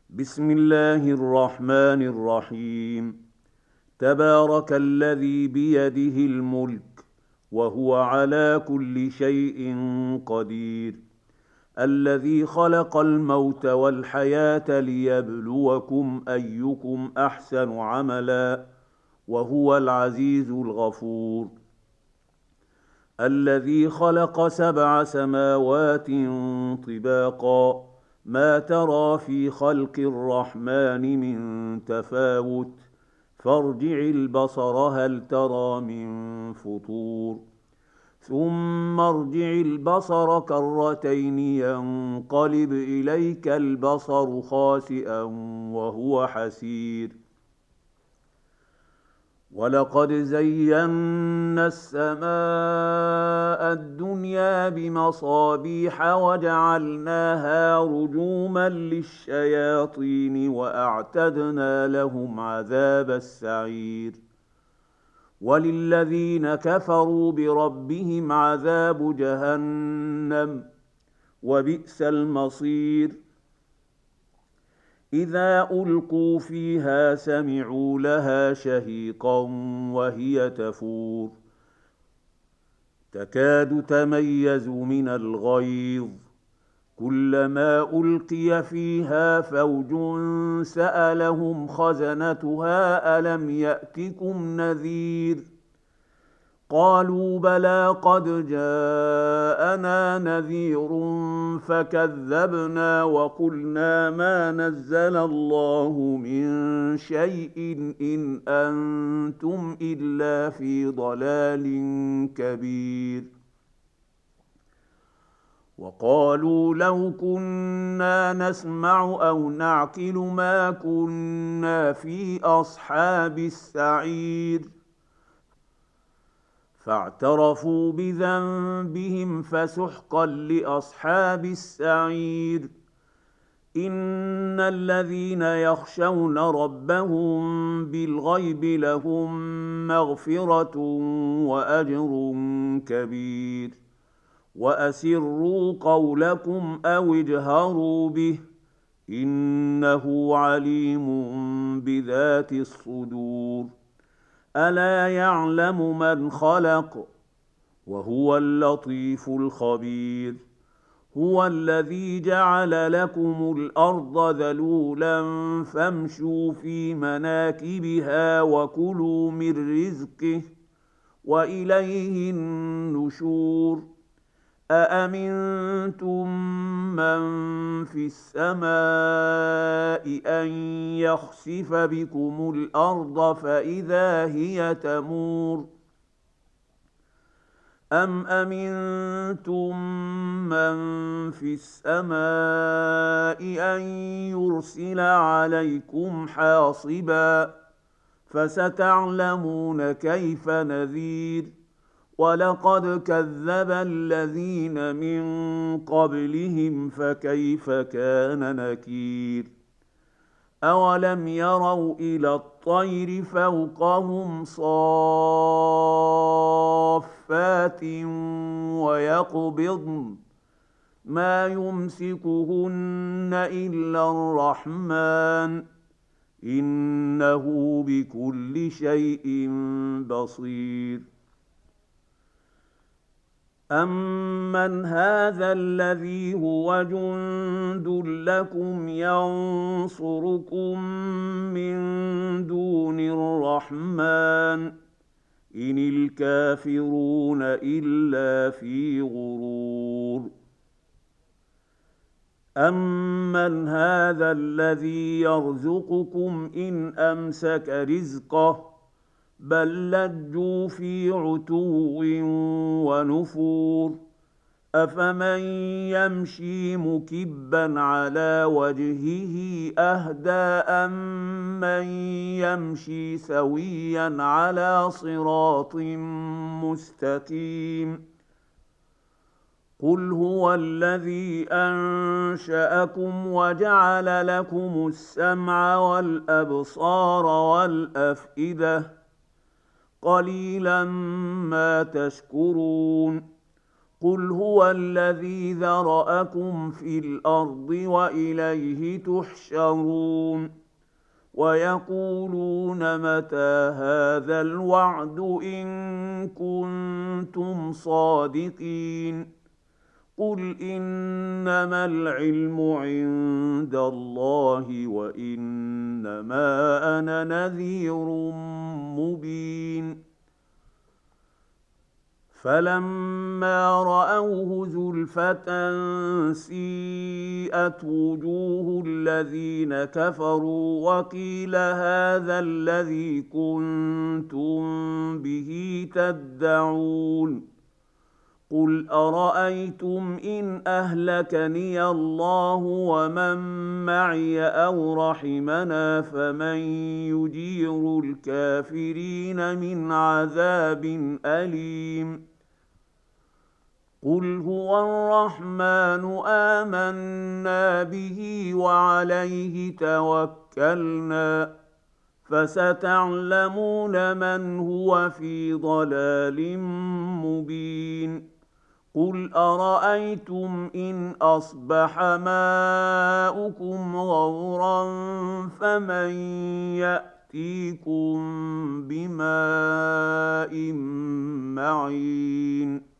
بسم الله الرحمن الرحيم. تبارك الذي بيده الملك وهو على كل شيء قدير، الذي خلق الموت والحياة ليبلوكم أيكم أحسن عملا، وهو العزيز الغفور. الذي خلق 7 سماوات طباقا، ما ترى في خلق الرحمن من تفاوت، فارجع البصر هل ترى من فطور، ثم ارجع البصر كرتين ينقلب إليك البصر خاسئا وهو حسير. ولقد زينا السماء الدنيا بمصابيح وجعلناها رجوما للشياطين وأعتدنا لهم عذاب السعير. وللذين كفروا بربهم عذاب جهنم، وبئس المصير. إذا ألقوا فيها سمعوا لها شهيقا وهي تفور، تكاد تميز من الغيظ، كلما ألقي فيها فوج سألهم خزنتها ألم يأتكم نذير، قالوا بلى قد جاءنا نذير فكذبنا وقلنا ما نزل الله من شيء إن أنتم إلا في ضلال كبير. وقالوا لو كنا نسمع أو نعقل ما كنا في أصحاب السعير، فاعترفوا بذنبهم فسحقا لأصحاب السعير. إن الذين يخشون ربهم بالغيب لهم مغفرة وأجر كبير. وأسروا قولكم أو اجهروا به، إنه عليم بذات الصدور. ألا يعلم من خلق وهو اللطيف الخبير. هو الذي جعل لكم الأرض ذلولا فامشوا في مناكبها وكلوا من رزقه وإليه النشور. أأمنتم من في السماء أن يخسف بكم الأرض فإذا هي تمور، أم أمنتم من في السماء أن يرسل عليكم حاصبا، فستعلمون كيف نذير. ولقد كذب الذين من قبلهم فكيف كان نكير. أولم يروا إلى الطير فوقهم صافات ويقبضن ما يمسكهن إلا الرحمن، إنه بكل شيء بصير. أَمَّنْ هَذَا الَّذِي هُوَ جُندٌ لَّكُمْ يَنصُرُكُم مِّن دُونِ الرَّحْمَٰنِ ۚ إِنِ الْكَافِرُونَ إِلَّا فِي غُرُورٍ. أَمَّنْ هَذَا الَّذِي يَرْزُقُكُمْ إِنْ أَمْسَكَ رِزْقَهُ، بل لجوا في عتو ونفور. أفمن يمشي مكبا على وجهه أهدى أمن يمشي سويا على صراط مستقيم. قل هو الذي أنشأكم وجعل لكم السمع والأبصار والأفئدة، قليلا ما تشكرون. قل هو الذي ذرأكم في الأرض وإليه تحشرون ويقولون متى هذا الوعد إن كنتم صادقين قل إنما العلم عند الله وإنما أنا نذير مبين فلما رأوه زلفة سيئت وجوه الذين كفروا وقيل هذا الذي كنتم به تدعون قل أرأيتم إن أهلكني الله ومن معي أو رحمنا فمن يجير الكافرين من عذاب أليم قل هو الرحمن آمنا به وعليه توكلنا فستعلمون من هو في ضلال مبين قل أرأيتم إن أصبح ماؤكم غورا فمن يأتيكم بماء معين